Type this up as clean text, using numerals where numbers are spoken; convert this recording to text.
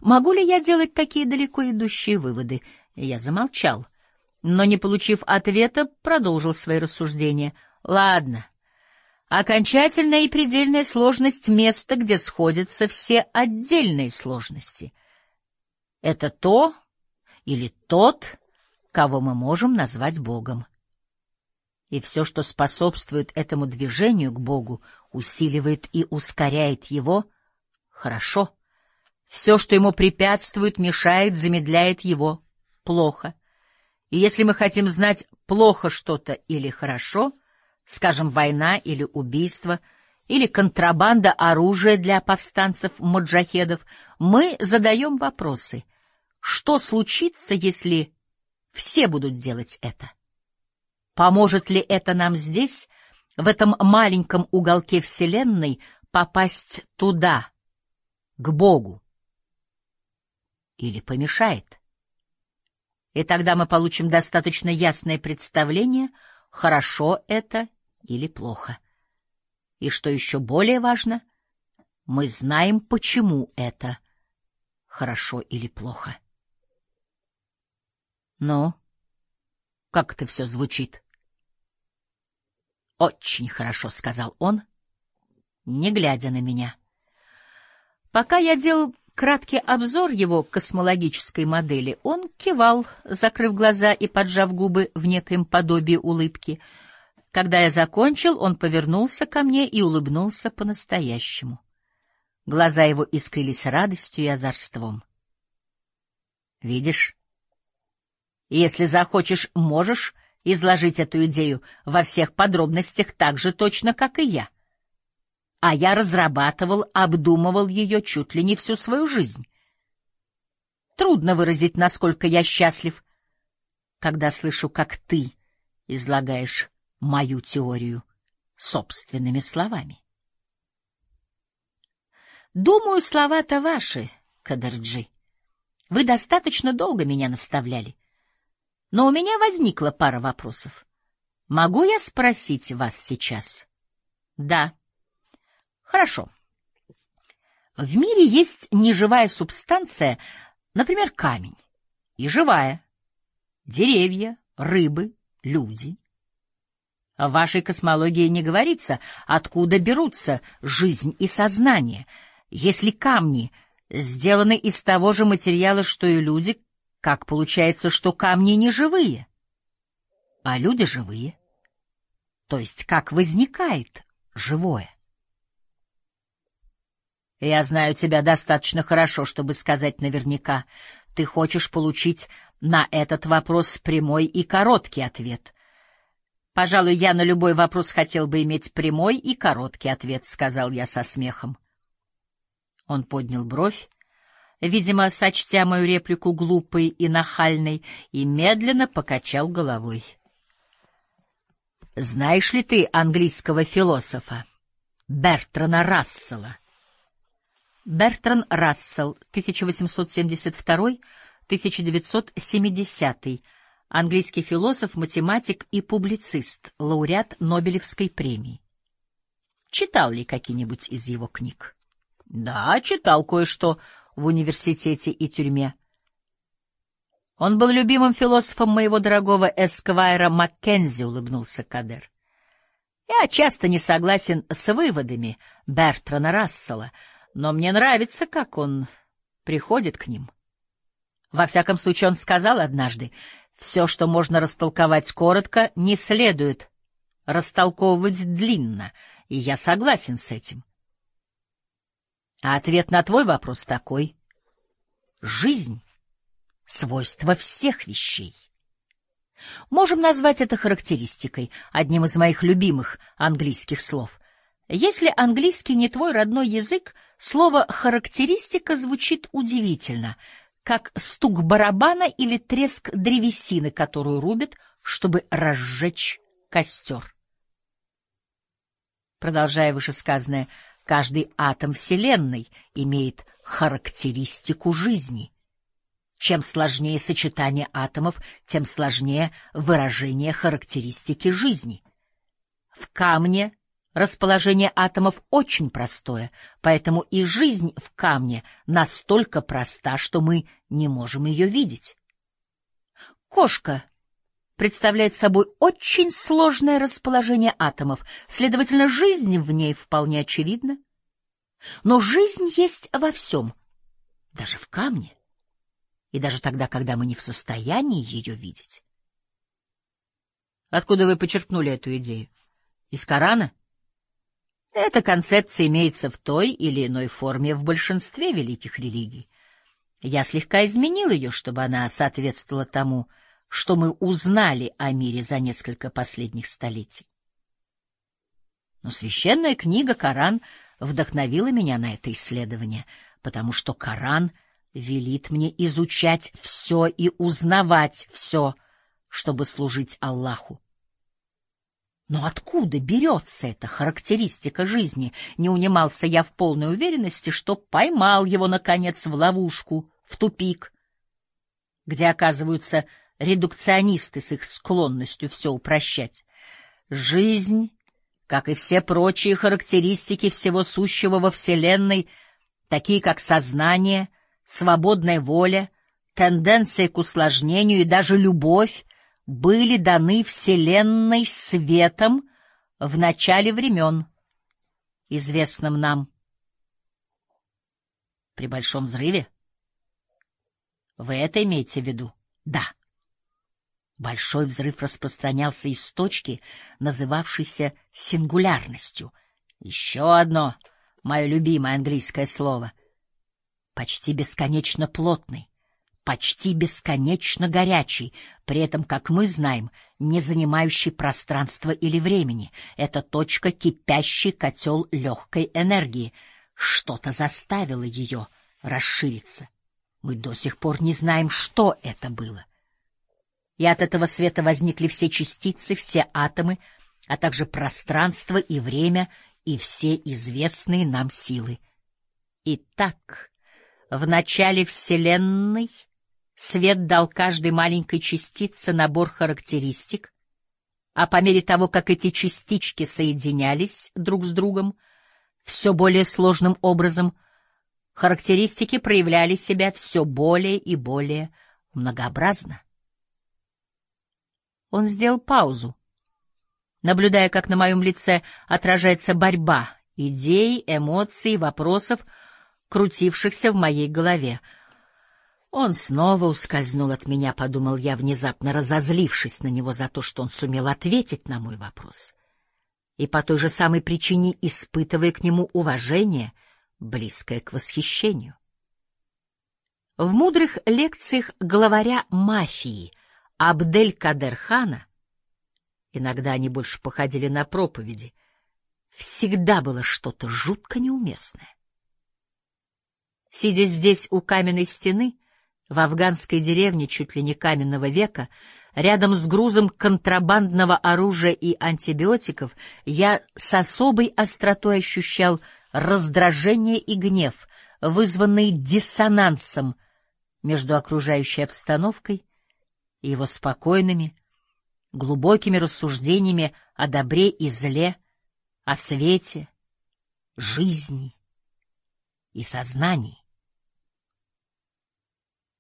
Могу ли я делать такие далеко идущие выводы? Я замолчал, но, не получив ответа, продолжил свои рассуждения. Ладно. Окончательная и предельная сложность — места, где сходятся все отдельные сложности. Это то или тот, кого мы можем назвать Богом. И все, что способствует этому движению к Богу, усиливает и ускоряет его, хорошо. Все, что ему препятствует, мешает, замедляет его, плохо. И если мы хотим знать, плохо что-то или хорошо, скажем, война или убийство, или контрабанда оружия для повстанцев-моджахедов, мы задаем вопросы. Что случится, если все будут делать это? Поможет ли это нам здесь, в этом маленьком уголке Вселенной, попасть туда, к Богу? Или помешает? И тогда мы получим достаточно ясное представление, хорошо это или плохо. И что еще более важно, мы знаем, почему это хорошо или плохо. Ну, как это все звучит? Очень хорошо, — сказал он, не глядя на меня. Пока я делал краткий обзор его космологической модели, он кивал, закрыв глаза и поджав губы в некоем подобии улыбки. Когда я закончил, он повернулся ко мне и улыбнулся по-настоящему. Глаза его искрились радостью и озорством. Видишь, если захочешь, можешь изложить эту идею во всех подробностях так же точно, как и я. А я разрабатывал, обдумывал ее чуть ли не всю свою жизнь. Трудно выразить, насколько я счастлив, когда слышу, как ты излагаешь мою теорию собственными словами. Думаю, слова-то ваши, Кадарджи. Вы достаточно долго меня наставляли. Но у меня возникла пара вопросов. Могу я спросить вас сейчас? Да. Хорошо. В мире есть неживая субстанция, например, камень, и живая — деревья, рыбы, люди. В вашей космологии не говорится, откуда берутся жизнь и сознание. Если камни сделаны из того же материала, что и люди, как получается, что камни не живые, а люди живые? То есть как возникает живое? Я знаю тебя достаточно хорошо, чтобы сказать наверняка. Ты хочешь получить на этот вопрос прямой и короткий ответ. Пожалуй, я на любой вопрос хотел бы иметь прямой и короткий ответ, — сказал я со смехом. Он поднял бровь, видимо, сочтя мою реплику глупой и нахальной, и медленно покачал головой. Знаешь ли ты английского философа Бертрана Рассела? Бертран Рассел, 1872-1970, английский философ, математик и публицист, лауреат Нобелевской премии. Читал ли какие-нибудь из его книг? Да, читал кое-что в университете и тюрьме. Он был любимым философом моего дорогого Эсквайра Маккензи, — улыбнулся Кадер. Я часто не согласен с выводами Бертрана Рассела, но мне нравится, как он приходит к ним. Во всяком случае, он сказал однажды: все, что можно растолковать коротко, не следует растолковывать длинно, и я согласен с этим. А ответ на твой вопрос такой: жизнь — свойство всех вещей. Можем назвать это характеристикой, одним из моих любимых английских слов. Если английский не твой родной язык, слово «характеристика» звучит удивительно, как стук барабана или треск древесины, которую рубят, чтобы разжечь костер. Продолжая вышесказанное, каждый атом Вселенной имеет характеристику жизни. Чем сложнее сочетание атомов, тем сложнее выражение характеристики жизни. В камне Расположение атомов очень простое, поэтому и жизнь в камне настолько проста, что мы не можем ее видеть. Кошка представляет собой очень сложное расположение атомов, следовательно, жизнь в ней вполне очевидна. Но жизнь есть во всем, даже в камне, и даже тогда, когда мы не в состоянии ее видеть. Откуда вы почерпнули эту идею? Из Корана? Эта концепция имеется в той или иной форме в большинстве великих религий. Я слегка изменил ее, чтобы она соответствовала тому, что мы узнали о мире за несколько последних столетий. Но священная книга Коран вдохновила меня на это исследование, потому что Коран велит мне изучать все и узнавать все, чтобы служить Аллаху. Но откуда берется эта характеристика жизни? Не унимался я в полной уверенности, что поймал его, наконец, в ловушку, в тупик, где оказываются редукционисты с их склонностью все упрощать. Жизнь, как и все прочие характеристики всего сущего во Вселенной, такие как сознание, свободная воля, тенденция к усложнению и даже любовь, были даны Вселенной светом в начале времен, известным нам. При Большом взрыве? Вы это имеете в виду? Да. Большой взрыв распространялся из точки, называвшейся сингулярностью. Еще одно, мое любимое английское слово. Почти бесконечно плотный, почти бесконечно горячий, при этом, как мы знаем, не занимающий пространства или времени. Это точка, кипящий котел легкой энергии. Что-то заставило ее расшириться. Мы до сих пор не знаем, что это было. И от этого света возникли все частицы, все атомы, а также пространство и время, и все известные нам силы. Итак, в начале Вселенной свет дал каждой маленькой частице набор характеристик, а по мере того, как эти частички соединялись друг с другом все более сложным образом, характеристики проявляли себя все более и более многообразно. Он сделал паузу, наблюдая, как на моем лице отражается борьба идей, эмоций, вопросов, крутившихся в моей голове. Он снова ускользнул от меня, подумал я, внезапно разозлившись на него за то, что он сумел ответить на мой вопрос, и по той же самой причине испытывая к нему уважение, близкое к восхищению. В мудрых лекциях главаря мафии Абдель-Кадер-хана, иногда они больше походили на проповеди, всегда было что-то жутко неуместное. Сидя здесь у каменной стены, в афганской деревне чуть ли не каменного века, рядом с грузом контрабандного оружия и антибиотиков, я с особой остротой ощущал раздражение и гнев, вызванные диссонансом между окружающей обстановкой и его спокойными, глубокими рассуждениями о добре и зле, о свете, жизни и сознании.